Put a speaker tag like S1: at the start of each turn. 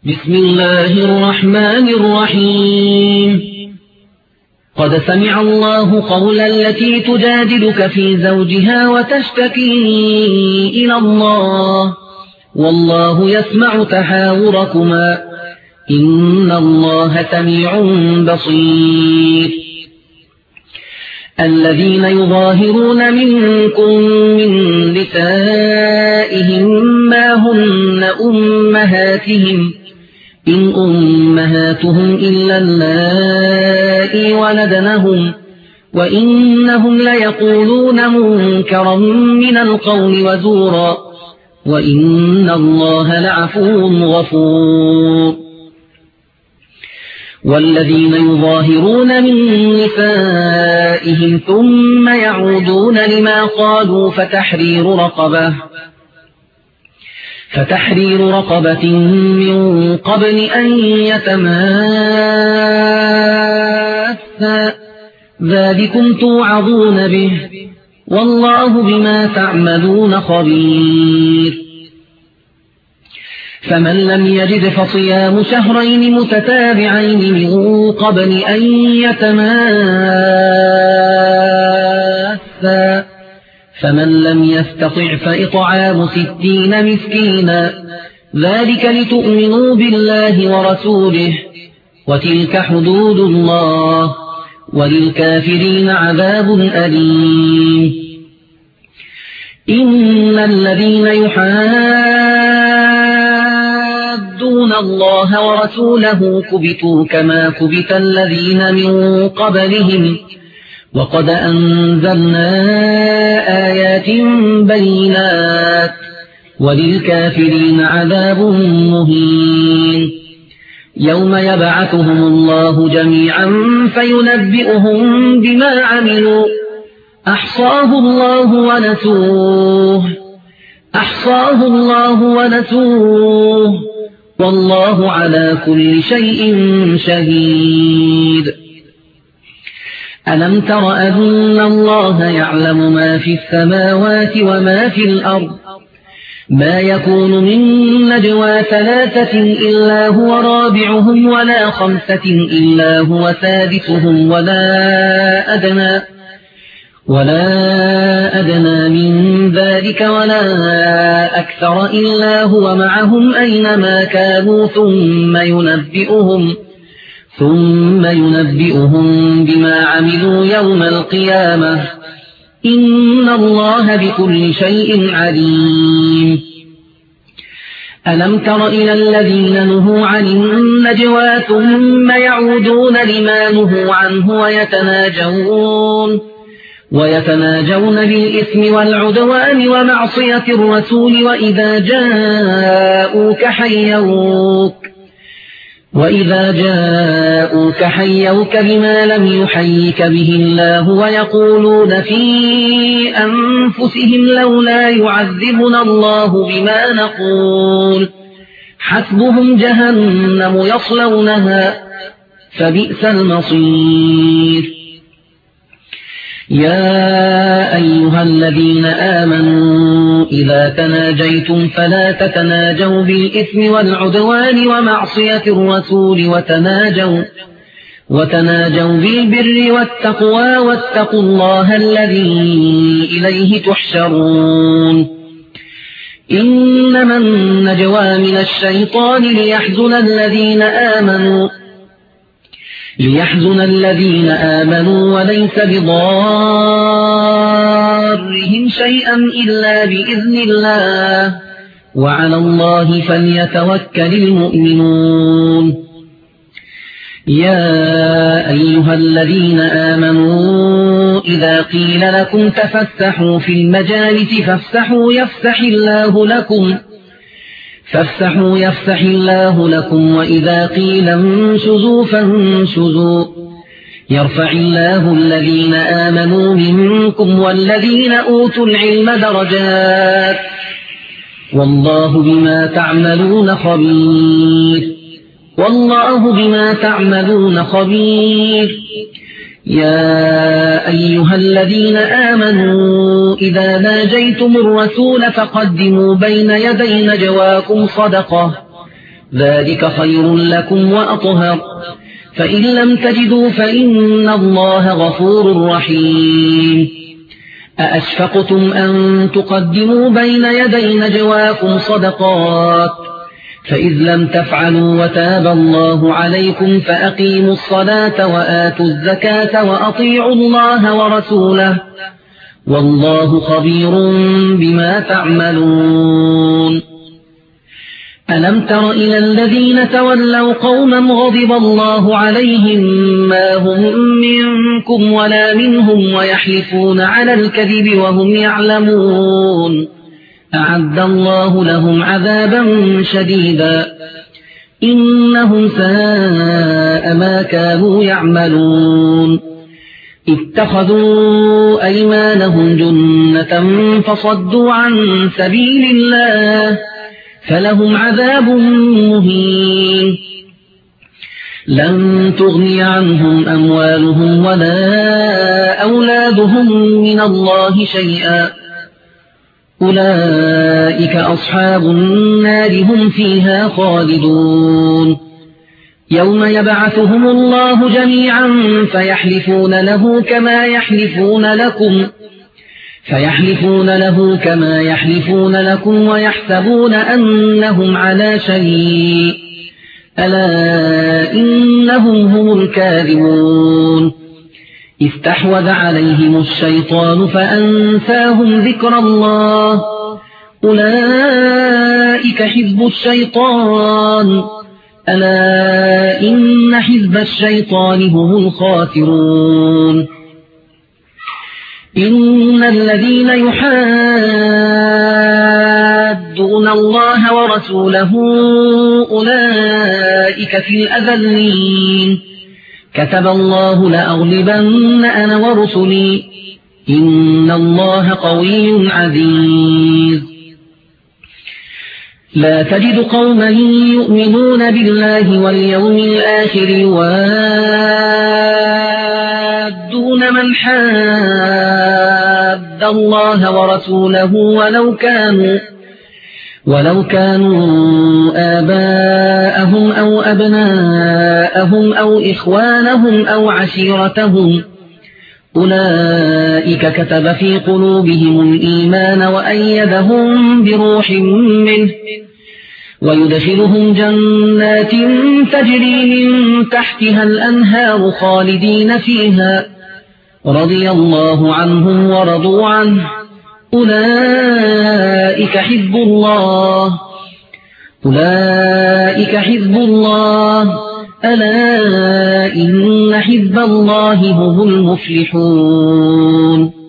S1: بسم الله الرحمن الرحيم. قد سمع الله قول التي تجادلك في زوجها وتشتكي إلى الله والله يسمع تحاوركما إن الله سميع بصير. الذين يظاهرون منكم من نسائهم ما هن أمهاتهم إن أمهاتهم إلا اللائي ولدنهم وإنهم ليقولون منكرا من القول وزورا وإن الله لعفو غفور. والذين يظاهرون من نسائهم ثم يعودون لما قالوا فتحرير رقبة من قبل أن يتماسا ذلكم توعظون به والله بما تعملون خبير. فمن لم يجد فصيام شهرين متتابعين من قبل أن يتماسا فمن لم يستطع فإطعام 60 مسكينا ذلك لتؤمنوا بالله ورسوله وتلك حدود الله وللكافرين عذاب أليم. إن الذين يحادون الله ورسوله كبتوا كما كبت الذين من قبلهم وقد أنزلنا آيات بينات وللكافرين عذاب مهين. يوم يبعثهم الله جميعا فينبئهم بما عملوا أحصاه الله ونسوه والله على كل شيء شهيد. ألم تر أن الله يعلم ما في السماوات وما في الأرض ما يكون من نجوى 3 إلا هو رابعهم ولا 5 إلا هو سادسهم ولا أدنى من ذلك ولا أكثر إلا هو معهم أينما كانوا ثم ينبئهم بما عملوا يوم القيامة إن الله بكل شيء عليم. ألم تر إلى الذين نهوا عن النجوى ثم يعودون لما نهوا عنه ويتناجون بالإثم والعدوان ومعصية الرسول وإذا جاءوك حيوك بما لم يحيك به الله ويقولون في أنفسهم لولا يعذبنا الله بما نقول حسبهم جهنم يصلونها فبئس المصير. يا أيها الذين آمنوا إذا تناجيتم فلا تتناجوا بالإثم والعدوان ومعصية الرسول وتناجوا بالبر والتقوى واتقوا الله الذي إليه تحشرون. إنما النجوى من الشيطان ليحزن الذين آمنوا وليس بضارهم شيئا إلا بإذن الله وعلى الله فليتوكل المؤمنون. يا أيها الذين آمنوا إذا قيل لكم تفسحوا في المجالس فافسحوا يفسح الله لكم وإذا قيل انشزوا فانشزوا يرفع الله الذين آمنوا منكم والذين أوتوا العلم درجات والله بما تعملون خبير. يا أيها الذين آمنوا إذا ناجيتم الرسول فقدموا بين يدي نجواكم صدقة ذلك خير لكم وأطهر فإن لم تجدوا فإن الله غفور رحيم أأشفقتم أن تقدموا بين يدي نجواكم صدقات فإذ لم تفعلوا وتاب الله عليكم فأقيموا الصلاة وآتوا الزكاة وأطيعوا الله ورسوله والله خبير بما تعملون ألم تر إلى الذين تولوا قوما غضب الله عليهم ما هم منكم ولا منهم ويحلفون على الكذب وهم يعلمون أعد الله لهم عذابا شديدا إنهم ساء ما كانوا يعملون اتخذوا أيمانهم جنة فصدوا عن سبيل الله فلهم عذاب مهين لن تغني عنهم أموالهم ولا أولادهم من الله شيئا أولئك أصحاب النار هم فيها خالدون يوم يبعثهم الله جميعا فيحلفون له كما يحلفون لكم ويحسبون أنهم على شيء ألا إنهم هم الكاذبون استحوذ عليهم الشيطان فأنساهم ذكر الله أولئك حزب الشيطان ألا إن حزب الشيطان هم الخاسرون إن الذين يحادون الله ورسوله أولئك في الأذلين كتب الله لأغلبن أنا ورسلي إن الله قوي عزيز لا تجد قوما يؤمنون بالله واليوم الآخر يوادون من حاد الله ورسوله ولو كانوا آباءهم أو أبناءهم أو إخوانهم أو عشيرتهم أولئك كتب في قلوبهم الإيمان وأيدهم بروح منه ويدخلهم جنات تجري من تحتها الأنهار خالدين فيها رضي الله عنهم ورضوا عنه أولئك حزب الله ألا إن حزب الله هم المفلحون